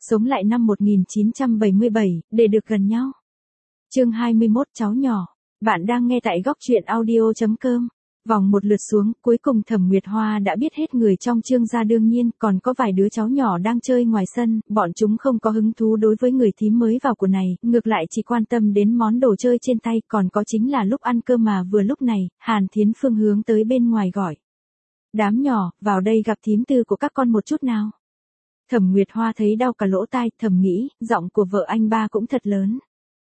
Sống lại năm 1977, để được gần nhau. Chương 21 cháu nhỏ. Bạn đang nghe tại góc truyện audio.com. Vòng một lượt xuống, cuối cùng Thẩm Nguyệt Hoa đã biết hết người trong Trương gia, đương nhiên, còn có vài đứa cháu nhỏ đang chơi ngoài sân, bọn chúng không có hứng thú đối với người thím mới vào của này, ngược lại chỉ quan tâm đến món đồ chơi trên tay, còn có chính là lúc ăn cơm mà vừa lúc này, Hàn Thiến Phương hướng tới bên ngoài gọi. Đám nhỏ, vào đây gặp thím tư của các con một chút nào. Thẩm Nguyệt Hoa thấy đau cả lỗ tai, thầm nghĩ, giọng của vợ anh ba cũng thật lớn.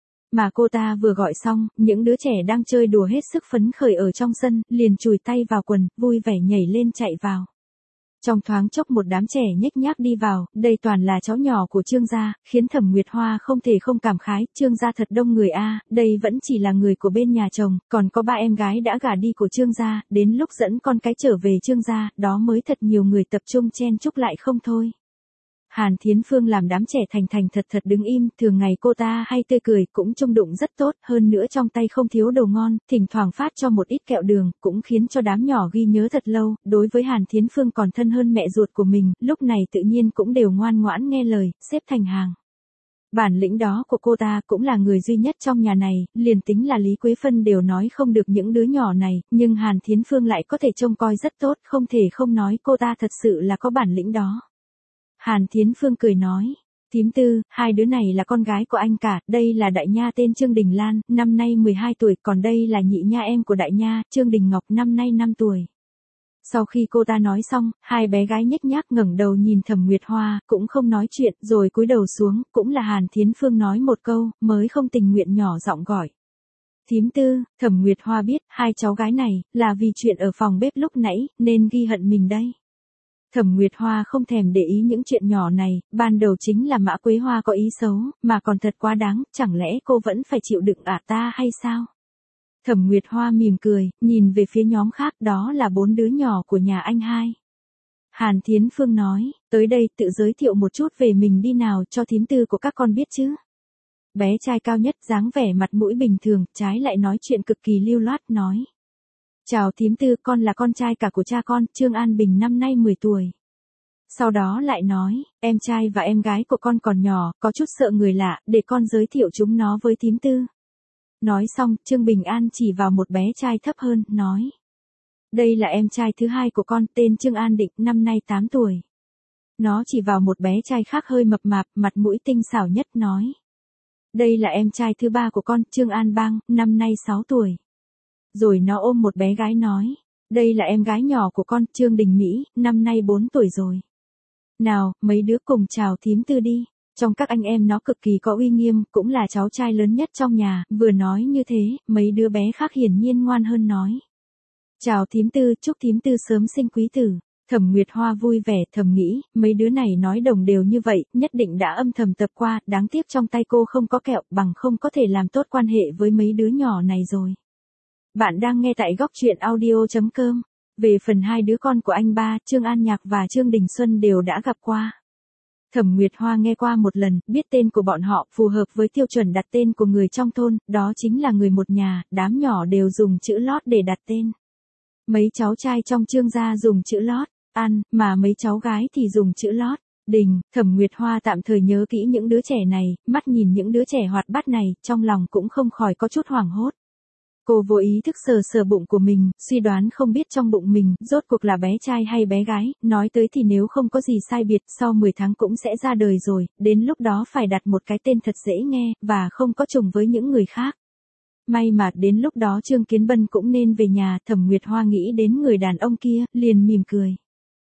Mà cô ta vừa gọi xong, những đứa trẻ đang chơi đùa hết sức phấn khởi ở trong sân, liền chùi tay vào quần, vui vẻ nhảy lên chạy vào. Trong thoáng chốc một đám trẻ nhếch nhác đi vào, đây toàn là cháu nhỏ của Trương gia, khiến Thẩm Nguyệt Hoa không thể không cảm khái, Trương gia thật đông người a, đây vẫn chỉ là người của bên nhà chồng, còn có ba em gái đã gả đi của Trương gia, đến lúc dẫn con cái trở về Trương gia, đó mới thật nhiều người tập trung chen chúc lại không thôi. Hàn Thiến Phương làm đám trẻ thành thành thật thật đứng im, thường ngày cô ta hay tươi cười, cũng trung đụng rất tốt, hơn nữa trong tay không thiếu đồ ngon, thỉnh thoảng phát cho một ít kẹo đường, cũng khiến cho đám nhỏ ghi nhớ thật lâu, đối với Hàn Thiến Phương còn thân hơn mẹ ruột của mình, lúc này tự nhiên cũng đều ngoan ngoãn nghe lời, xếp thành hàng. Bản lĩnh đó của cô ta cũng là người duy nhất trong nhà này, liền tính là Lý Quế Phân đều nói không được những đứa nhỏ này, nhưng Hàn Thiến Phương lại có thể trông coi rất tốt, không thể không nói cô ta thật sự là có bản lĩnh đó. Hàn Thiến Phương cười nói, thím tư, hai đứa này là con gái của anh cả, đây là đại nha tên Trương Đình Lan, năm nay 12 tuổi, còn đây là nhị nha em của đại nha, Trương Đình Ngọc, năm nay 5 tuổi. Sau khi cô ta nói xong, hai bé gái nhếch nhác ngẩng đầu nhìn Thẩm Nguyệt Hoa, cũng không nói chuyện, rồi cúi đầu xuống, cũng là Hàn Thiến Phương nói một câu, mới không tình nguyện nhỏ giọng gọi. Thím tư, Thẩm Nguyệt Hoa biết, hai cháu gái này, là vì chuyện ở phòng bếp lúc nãy, nên ghi hận mình đây. Thẩm Nguyệt Hoa không thèm để ý những chuyện nhỏ này, ban đầu chính là Mã Quế Hoa có ý xấu, mà còn thật quá đáng, chẳng lẽ cô vẫn phải chịu đựng ta hay sao? Thẩm Nguyệt Hoa mỉm cười, nhìn về phía nhóm khác, đó là 4 đứa nhỏ của nhà anh hai. Hàn Thiến Phương nói, tới đây tự giới thiệu một chút về mình đi nào, cho thím tư của các con biết chứ. Bé trai cao nhất dáng vẻ mặt mũi bình thường, trái lại nói chuyện cực kỳ lưu loát, nói. Chào thím tư, con là con trai cả của cha con, Trương An Bình, năm nay 10 tuổi. Sau đó lại nói, em trai và em gái của con còn nhỏ, có chút sợ người lạ, để con giới thiệu chúng nó với thím tư. Nói xong, Trương Bình An chỉ vào một bé trai thấp hơn, nói. Đây là em trai thứ hai của con, tên Trương An Định, năm nay 8 tuổi. Nó chỉ vào một bé trai khác hơi mập mạp, mặt mũi tinh xảo nhất, nói. Đây là em trai thứ ba của con, Trương An Bang, năm nay 6 tuổi. Rồi nó ôm một bé gái nói, đây là em gái nhỏ của con, Trương Đình Mỹ, năm nay 4 tuổi rồi. Nào, mấy đứa cùng chào thím tư đi. Trong các anh em nó cực kỳ có uy nghiêm, cũng là cháu trai lớn nhất trong nhà, vừa nói như thế, mấy đứa bé khác hiển nhiên ngoan hơn nói. Chào thím tư, chúc thím tư sớm sinh quý tử. Thẩm Nguyệt Hoa vui vẻ, thầm nghĩ, mấy đứa này nói đồng đều như vậy, nhất định đã âm thầm tập qua, đáng tiếc trong tay cô không có kẹo, bằng không có thể làm tốt quan hệ với mấy đứa nhỏ này rồi. Bạn đang nghe tại góc truyện audio.com. Về phần hai đứa con của anh ba, Trương An Nhạc và Trương Đình Xuân đều đã gặp qua. Thẩm Nguyệt Hoa nghe qua một lần, biết tên của bọn họ, phù hợp với tiêu chuẩn đặt tên của người trong thôn, đó chính là người một nhà, đám nhỏ đều dùng chữ lót để đặt tên. Mấy cháu trai trong Trương gia dùng chữ lót, An, mà mấy cháu gái thì dùng chữ lót, Đình. Thẩm Nguyệt Hoa tạm thời nhớ kỹ những đứa trẻ này, mắt nhìn những đứa trẻ hoạt bát này, trong lòng cũng không khỏi có chút hoảng hốt. Cô vô ý thức sờ sờ bụng của mình, suy đoán không biết trong bụng mình, rốt cuộc là bé trai hay bé gái, nói tới thì nếu không có gì sai biệt, sau 10 tháng cũng sẽ ra đời rồi, đến lúc đó phải đặt một cái tên thật dễ nghe, và không có trùng với những người khác. May mà đến lúc đó Trương Kiến Bân cũng nên về nhà, Thẩm Nguyệt Hoa nghĩ đến người đàn ông kia, liền mỉm cười.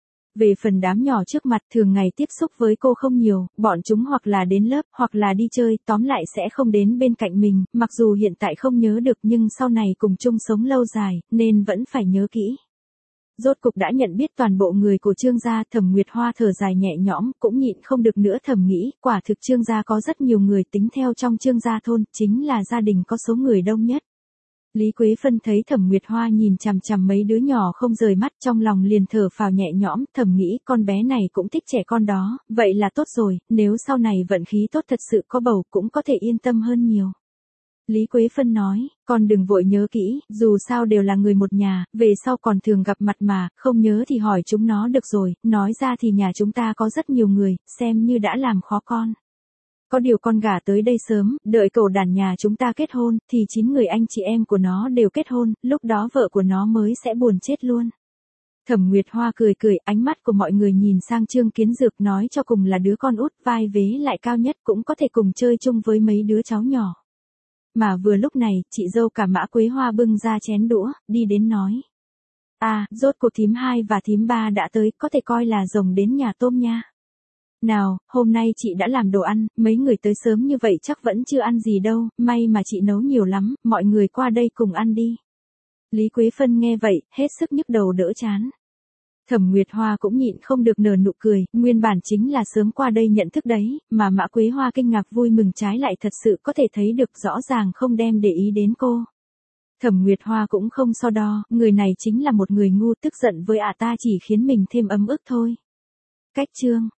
Về phần đám nhỏ trước mặt, thường ngày tiếp xúc với cô không nhiều, bọn chúng hoặc là đến lớp, hoặc là đi chơi, tóm lại sẽ không đến bên cạnh mình, mặc dù hiện tại không nhớ được nhưng sau này cùng chung sống lâu dài, nên vẫn phải nhớ kỹ. Rốt cục đã nhận biết toàn bộ người của Trương gia, Thẩm Nguyệt Hoa thở dài nhẹ nhõm, cũng nhịn không được nữa thầm nghĩ, quả thực Trương gia có rất nhiều người, tính theo trong Trương gia thôn, chính là gia đình có số người đông nhất. Lý Quế Phân thấy Thẩm Nguyệt Hoa nhìn chằm chằm mấy đứa nhỏ không rời mắt, trong lòng liền thở phào nhẹ nhõm, thầm nghĩ con bé này cũng thích trẻ con đó, vậy là tốt rồi, nếu sau này vận khí tốt thật sự có bầu cũng có thể yên tâm hơn nhiều. Lý Quế Phân nói, con đừng vội nhớ kỹ, dù sao đều là người một nhà, về sau còn thường gặp mặt mà, không nhớ thì hỏi chúng nó được rồi, nói ra thì nhà chúng ta có rất nhiều người, xem như đã làm khó con. Có điều con gả tới đây sớm, đợi cậu đàn nhà chúng ta kết hôn, thì 9 người anh chị em của nó đều kết hôn, lúc đó vợ của nó mới sẽ buồn chết luôn. Thẩm Nguyệt Hoa cười cười, ánh mắt của mọi người nhìn sang Trương Kiến Dược, nói cho cùng là đứa con út, vai vế lại cao nhất, cũng có thể cùng chơi chung với mấy đứa cháu nhỏ. Mà vừa lúc này, chị dâu cả Mã Quế Hoa bưng ra chén đũa, đi đến nói. Rốt cuộc thím 2 và thím 3 đã tới, có thể coi là rồng đến nhà tôm nha. Nào, hôm nay chị đã làm đồ ăn, mấy người tới sớm như vậy chắc vẫn chưa ăn gì đâu, may mà chị nấu nhiều lắm, mọi người qua đây cùng ăn đi. Lý Quế Phân nghe vậy, hết sức nhức đầu đỡ chán. Thẩm Nguyệt Hoa cũng nhịn không được nở nụ cười, nguyên bản chính là sớm qua đây nhận thức đấy, mà Mã Quế Hoa kinh ngạc vui mừng trái lại thật sự có thể thấy được rõ ràng không đem để ý đến cô. Thẩm Nguyệt Hoa cũng không so đo, người này chính là một người ngu, tức giận với ta chỉ khiến mình thêm ấm ức thôi. Cách chương